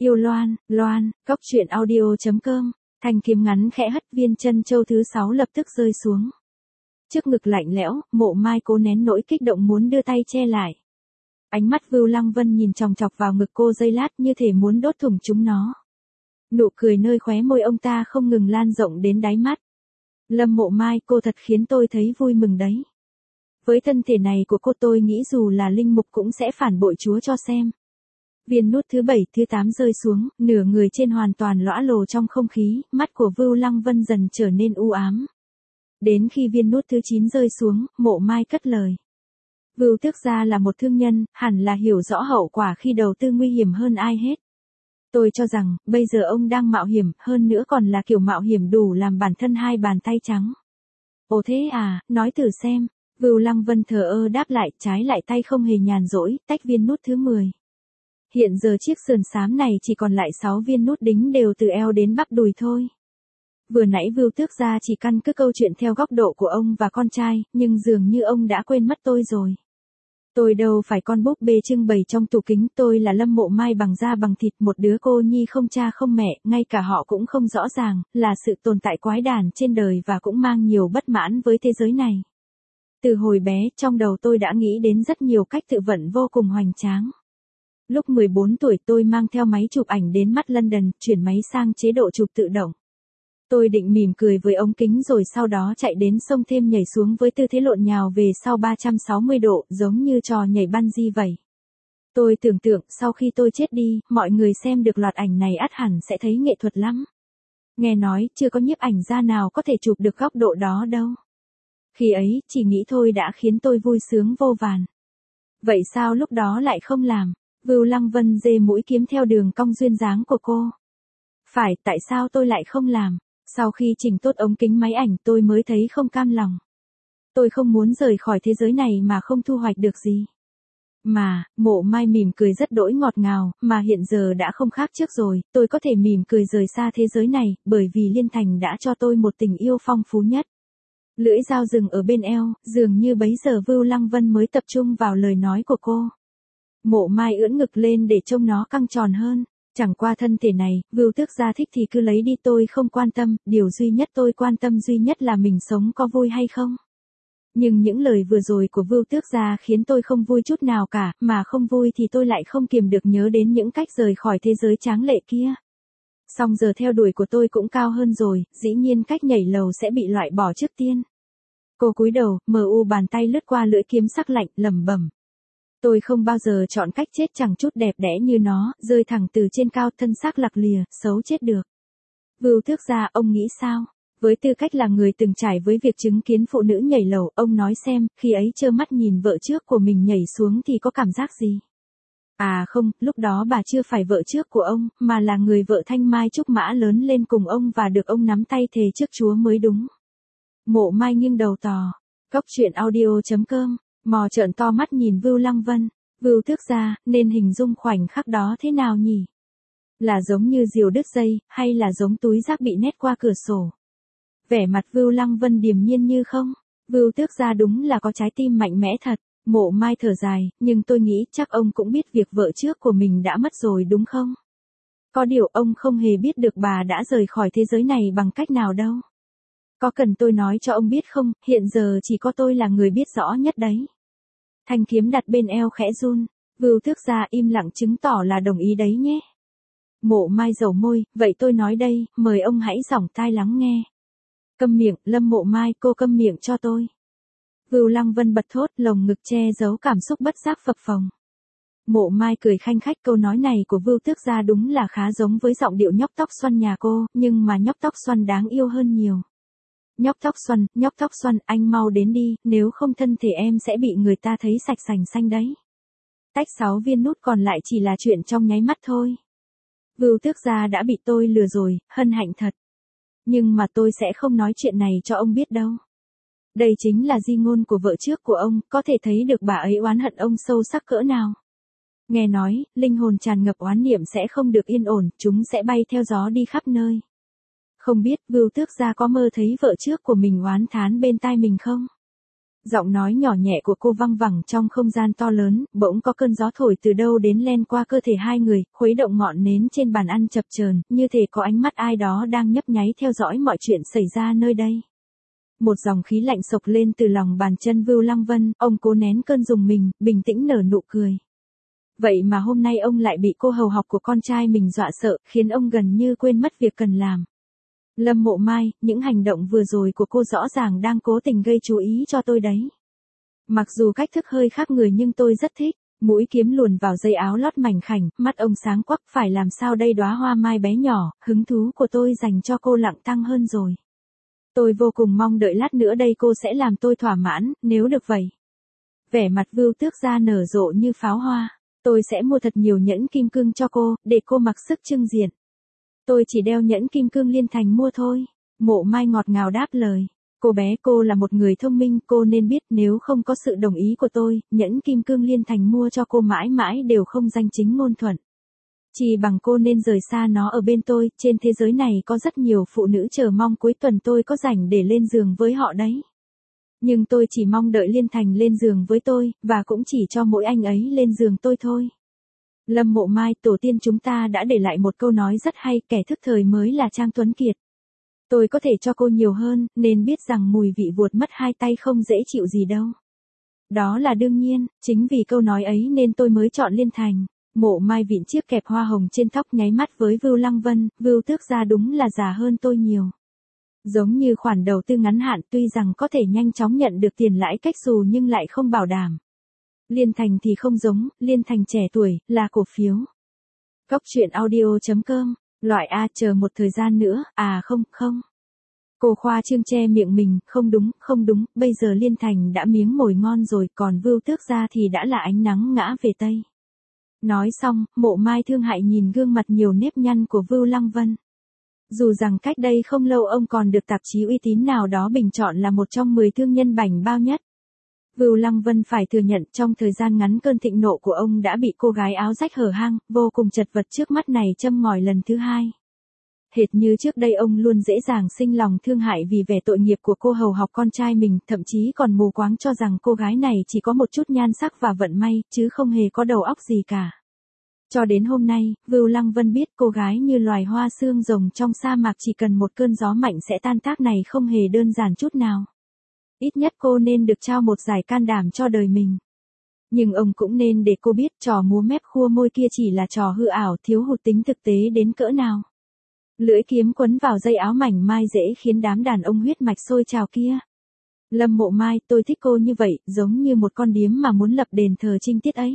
Yêu Loan, Loan, Cóc truyện audio.com, thanh kiếm ngắn khẽ hất viên chân châu thứ 6 lập tức rơi xuống. Trước ngực lạnh lẽo, Mộ Mai cố nén nỗi kích động muốn đưa tay che lại. Ánh mắt Vưu Lăng Vân nhìn chòng chọc vào ngực cô giây lát như thể muốn đốt thủng chúng nó. Nụ cười nơi khóe môi ông ta không ngừng lan rộng đến đáy mắt. Lâm Mộ Mai, cô thật khiến tôi thấy vui mừng đấy. Với thân thể này của cô tôi nghĩ dù là linh mục cũng sẽ phản bội Chúa cho xem. Viên nút thứ 7, thứ 8 rơi xuống, nửa người trên hoàn toàn lõa lồ trong không khí, mắt của Vưu Lăng Vân dần trở nên u ám. Đến khi viên nút thứ 9 rơi xuống, Mộ Mai cất lời. Vưu Tước Gia là một thương nhân, hẳn là hiểu rõ hậu quả khi đầu tư nguy hiểm hơn ai hết. Tôi cho rằng, bây giờ ông đang mạo hiểm, hơn nữa còn là kiểu mạo hiểm đủ làm bản thân hai bàn tay trắng. Ồ thế à, nói thử xem. Vưu Lăng Vân thờ ơ đáp lại, trái lại tay không hề nhàn rỗi, tách viên nút thứ 10. Hiện giờ chiếc sườn xám này chỉ còn lại 6 viên nút đính đều từ eo đến bắp đùi thôi. Vừa nãy Vưu Tước Gia chỉ căn cứ câu chuyện theo góc độ của ông và con trai, nhưng dường như ông đã quên mất tôi rồi. Tôi đâu phải con búp bê trưng bày trong tủ kính, tôi là Lâm Mộ Mai bằng da bằng thịt, một đứa cô nhi không cha không mẹ, ngay cả họ cũng không rõ ràng, là sự tồn tại quái đản trên đời và cũng mang nhiều bất mãn với thế giới này. Từ hồi bé, trong đầu tôi đã nghĩ đến rất nhiều cách tự vận vô cùng hoành tráng. Lúc 14 tuổi tôi mang theo máy chụp ảnh đến mắt London, chuyển máy sang chế độ chụp tự động. Tôi định mỉm cười với ống kính rồi sau đó chạy đến sông thêm nhảy xuống với tư thế lộn nhào về sau 360 độ, giống như trò nhảy bungee vậy. Tôi tưởng tượng sau khi tôi chết đi, mọi người xem được loạt ảnh này ắt hẳn sẽ thấy nghệ thuật lắm. Nghe nói, chưa có nhiếp ảnh gia nào có thể chụp được góc độ đó đâu. Khi ấy, chỉ nghĩ thôi đã khiến tôi vui sướng vô vàn. Vậy sao lúc đó lại không làm? Vưu Lăng Vân giê mũi kiếm theo đường cong duyên dáng của cô. Phải, tại sao tôi lại không làm? Sau khi chỉnh tốt ống kính máy ảnh tôi mới thấy không cam lòng. Tôi không muốn rời khỏi thế giới này mà không thu hoạch được gì. Mà, Mộ Mai mỉm cười rất đỗi ngọt ngào, mà hiện giờ đã không khác trước rồi, tôi có thể mỉm cười rời xa thế giới này, bởi vì Liên Thành đã cho tôi một tình yêu phong phú nhất. Lưỡi dao dừng ở bên eo, dường như bấy giờ Vưu Lăng Vân mới tập trung vào lời nói của cô. Mộ Mai ưỡn ngực lên để trông nó căng tròn hơn. Chẳng qua thân thể này, Vưu Tước Gia thích thì cứ lấy đi, tôi không quan tâm, điều duy nhất tôi quan tâm duy nhất là mình sống có vui hay không. Nhưng những lời vừa rồi của Vưu Tước Gia khiến tôi không vui chút nào cả, mà không vui thì tôi lại không kiềm được nhớ đến những cách rời khỏi thế giới tráng lệ kia. Song giờ theo đuổi của tôi cũng cao hơn rồi, dĩ nhiên cách nhảy lầu sẽ bị loại bỏ trước tiên. Cô cúi đầu, bàn tay lướt qua lưỡi kiếm sắc lạnh, lẩm bẩm. Tôi không bao giờ chọn cách chết chẳng chút đẹp đẽ như nó, rơi thẳng từ trên cao, thân xác lặc lìa, xấu chết được. Vưu Tước Gia, ông nghĩ sao? Với tư cách là người từng trải với việc chứng kiến phụ nữ nhảy lầu, ông nói xem, khi ấy trơ mắt nhìn vợ trước của mình nhảy xuống thì có cảm giác gì? À không, lúc đó bà chưa phải vợ trước của ông, mà là người vợ thanh mai trúc mã lớn lên cùng ông và được ông nắm tay thề trước Chúa mới đúng. Mộ Mai nghiêng đầu tò. Cóc truyện audio.com. Mò trợn to mắt nhìn Vưu Lăng Vân. Vưu Tước Gia, nên hình dung khoảnh khắc đó thế nào nhỉ? Là giống như diều đứt dây, hay là giống túi rác bị nét qua cửa sổ? Vẻ mặt Vưu Lăng Vân điềm nhiên như không. Vưu Tước Gia đúng là có trái tim mạnh mẽ thật. Mộ Mai thở dài, nhưng tôi nghĩ chắc ông cũng biết việc vợ trước của mình đã mất rồi đúng không? Có điều ông không hề biết được bà đã rời khỏi thế giới này bằng cách nào đâu. Có cần tôi nói cho ông biết không, hiện giờ chỉ có tôi là người biết rõ nhất đấy. Thanh kiếm đặt bên eo khẽ run, Vưu Tước Gia im lặng chứng tỏ là đồng ý đấy nhé. Mộ Mai dầu môi, vậy tôi nói đây, mời ông hãy dõng tai lắng nghe. Câm miệng, Lâm Mộ Mai, cô câm miệng cho tôi. Vưu Lăng Vân bật thốt, lồng ngực che giấu cảm xúc bất giác phập phồng. Mộ Mai cười khanh khách, câu nói này của Vưu Tước Gia đúng là khá giống với giọng điệu nhóc tóc xoăn nhà cô, nhưng mà nhóc tóc xoăn đáng yêu hơn nhiều. Nhóc tóc xoăn, anh mau đến đi, nếu không thân thể em sẽ bị người ta thấy sạch sành xanh đấy. Tách 6 viên nút còn lại chỉ là chuyện trong nháy mắt thôi. Vưu Tước Gia đã bị tôi lừa rồi, hân hạnh thật. Nhưng mà tôi sẽ không nói chuyện này cho ông biết đâu. Đây chính là di ngôn của vợ trước của ông, có thể thấy được bà ấy oán hận ông sâu sắc cỡ nào. Nghe nói, linh hồn tràn ngập oán niệm sẽ không được yên ổn, chúng sẽ bay theo gió đi khắp nơi. Không biết Vưu Tước Gia có mơ thấy vợ trước của mình oán thán bên tai mình không? Giọng nói nhỏ nhẹ của cô văng vẳng trong không gian to lớn, bỗng có cơn gió thổi từ đâu đến len qua cơ thể hai người, khuấy động ngọn nến trên bàn ăn chập chờn, như thể có ánh mắt ai đó đang nhấp nháy theo dõi mọi chuyện xảy ra nơi đây. Một dòng khí lạnh xộc lên từ lòng bàn chân Vưu Lăng Vân, ông cố nén cơn rùng mình, bình tĩnh nở nụ cười. Vậy mà hôm nay ông lại bị cô hầu học của con trai mình dọa sợ, khiến ông gần như quên mất việc cần làm. Lâm Mộ Mai, những hành động vừa rồi của cô rõ ràng đang cố tình gây chú ý cho tôi đấy. Mặc dù cách thức hơi khác người nhưng tôi rất thích. Mũi kiếm luồn vào dây áo lót mảnh khảnh, mắt ông sáng quắc, phải làm sao đây đóa hoa mai bé nhỏ, hứng thú của tôi dành cho cô lặng tăng hơn rồi. Tôi vô cùng mong đợi lát nữa đây cô sẽ làm tôi thỏa mãn, nếu được vậy. Vẻ mặt Vưu Tước Gia nở rộ như pháo hoa. Tôi sẽ mua thật nhiều nhẫn kim cương cho cô, để cô mặc sức trưng diện. Tôi chỉ đeo nhẫn kim cương Liên Thành mua thôi. Mộ Mai ngọt ngào đáp lời. Cô bé, cô là một người thông minh, cô nên biết nếu không có sự đồng ý của tôi, nhẫn kim cương Liên Thành mua cho cô mãi mãi đều không danh chính ngôn thuận. Chỉ bằng cô nên rời xa nó ở bên tôi, trên thế giới này có rất nhiều phụ nữ chờ mong cuối tuần tôi có rảnh để lên giường với họ đấy. Nhưng tôi chỉ mong đợi Liên Thành lên giường với tôi, và cũng chỉ cho mỗi anh ấy lên giường tôi thôi. Lâm Mộ Mai, tổ tiên chúng ta đã để lại một câu nói rất hay, kẻ thức thời mới là Trang Tuấn Kiệt. Tôi có thể cho cô nhiều hơn, nên biết rằng mùi vị vuột mất hai tay không dễ chịu gì đâu. Đó là đương nhiên, chính vì câu nói ấy nên tôi mới chọn Liên Thành. Mộ Mai vịn chiếc kẹp hoa hồng trên tóc nháy mắt với Vưu Lăng Vân, Vưu Tước Gia đúng là già hơn tôi nhiều. Giống như khoản đầu tư ngắn hạn tuy rằng có thể nhanh chóng nhận được tiền lãi cách xù nhưng lại không bảo đảm. Liên Thành thì không giống, Liên Thành trẻ tuổi, là cổ phiếu. Cóc truyện audio.com, loại A chờ một thời gian nữa, không. Cô khoa trương che miệng mình, không đúng, bây giờ Liên Thành đã miếng mồi ngon rồi, còn Vưu Tước Gia thì đã là ánh nắng ngã về Tây. Nói xong, Mộ Mai thương hại nhìn gương mặt nhiều nếp nhăn của Vưu Lăng Vân. Dù rằng cách đây không lâu ông còn được tạp chí uy tín nào đó bình chọn là một trong 10 thương nhân bảnh bao nhất. Vưu Lăng Vân phải thừa nhận trong thời gian ngắn cơn thịnh nộ của ông đã bị cô gái áo rách hở hang, vô cùng chật vật trước mắt này châm ngòi lần thứ hai. Hệt như trước đây ông luôn dễ dàng sinh lòng thương hại vì vẻ tội nghiệp của cô hầu học con trai mình, thậm chí còn mù quáng cho rằng cô gái này chỉ có một chút nhan sắc và vận may, chứ không hề có đầu óc gì cả. Cho đến hôm nay, Vưu Lăng Vân biết cô gái như loài hoa xương rồng trong sa mạc chỉ cần một cơn gió mạnh sẽ tan tác này không hề đơn giản chút nào. Ít nhất cô nên được trao một giải can đảm cho đời mình. Nhưng ông cũng nên để cô biết trò múa mép khua môi kia chỉ là trò hư ảo, thiếu hụt tính thực tế đến cỡ nào. Lưỡi kiếm quấn vào dây áo mảnh mai dễ khiến đám đàn ông huyết mạch sôi trào kia. Lâm Mộ Mai, tôi thích cô như vậy, giống như một con điếm mà muốn lập đền thờ trinh tiết ấy.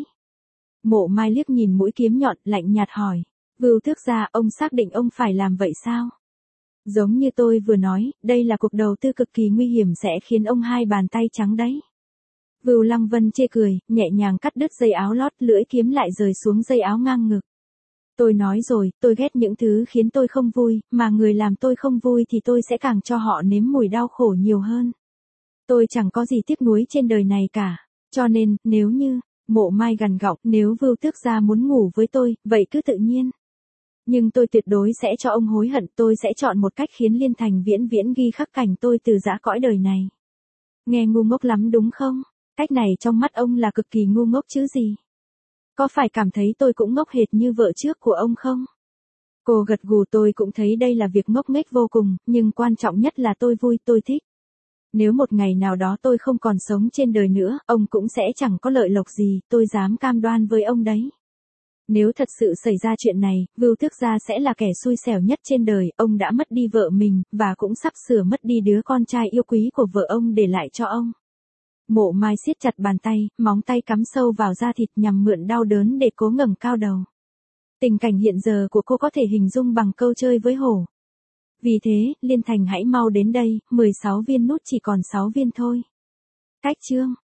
Mộ Mai liếc nhìn mũi kiếm nhọn, lạnh nhạt hỏi. Vưu Tước Gia, ông xác định ông phải làm vậy sao? Giống như tôi vừa nói, đây là cuộc đầu tư cực kỳ nguy hiểm sẽ khiến ông hai bàn tay trắng đấy. Vưu Lăng Vân chê cười, nhẹ nhàng cắt đứt dây áo lót, lưỡi kiếm lại rời xuống dây áo ngang ngực. Tôi nói rồi, tôi ghét những thứ khiến tôi không vui, mà người làm tôi không vui thì tôi sẽ càng cho họ nếm mùi đau khổ nhiều hơn. Tôi chẳng có gì tiếc nuối trên đời này cả. Cho nên, nếu như, Mộ Mai gằn giọng, nếu Vưu Tước Gia muốn ngủ với tôi, vậy cứ tự nhiên. Nhưng tôi tuyệt đối sẽ cho ông hối hận, tôi sẽ chọn một cách khiến Liên Thành vĩnh viễn ghi khắc cảnh tôi từ giã cõi đời này. Nghe ngu ngốc lắm đúng không? Cách này trong mắt ông là cực kỳ ngu ngốc chứ gì? Có phải cảm thấy tôi cũng ngốc hệt như vợ trước của ông không? Cô gật gù, tôi cũng thấy đây là việc ngốc nghếch vô cùng, nhưng quan trọng nhất là tôi vui, tôi thích. Nếu một ngày nào đó tôi không còn sống trên đời nữa, ông cũng sẽ chẳng có lợi lộc gì, tôi dám cam đoan với ông đấy. Nếu thật sự xảy ra chuyện này, Vưu Tước Gia sẽ là kẻ xui xẻo nhất trên đời, ông đã mất đi vợ mình, và cũng sắp sửa mất đi đứa con trai yêu quý của vợ ông để lại cho ông. Mộ Mai siết chặt bàn tay, móng tay cắm sâu vào da thịt nhằm mượn đau đớn để cố ngẩng cao đầu. Tình cảnh hiện giờ của cô có thể hình dung bằng câu chơi với hổ. Vì thế, Liên Thành hãy mau đến đây, 16 viên nút chỉ còn 6 viên thôi. Cách chương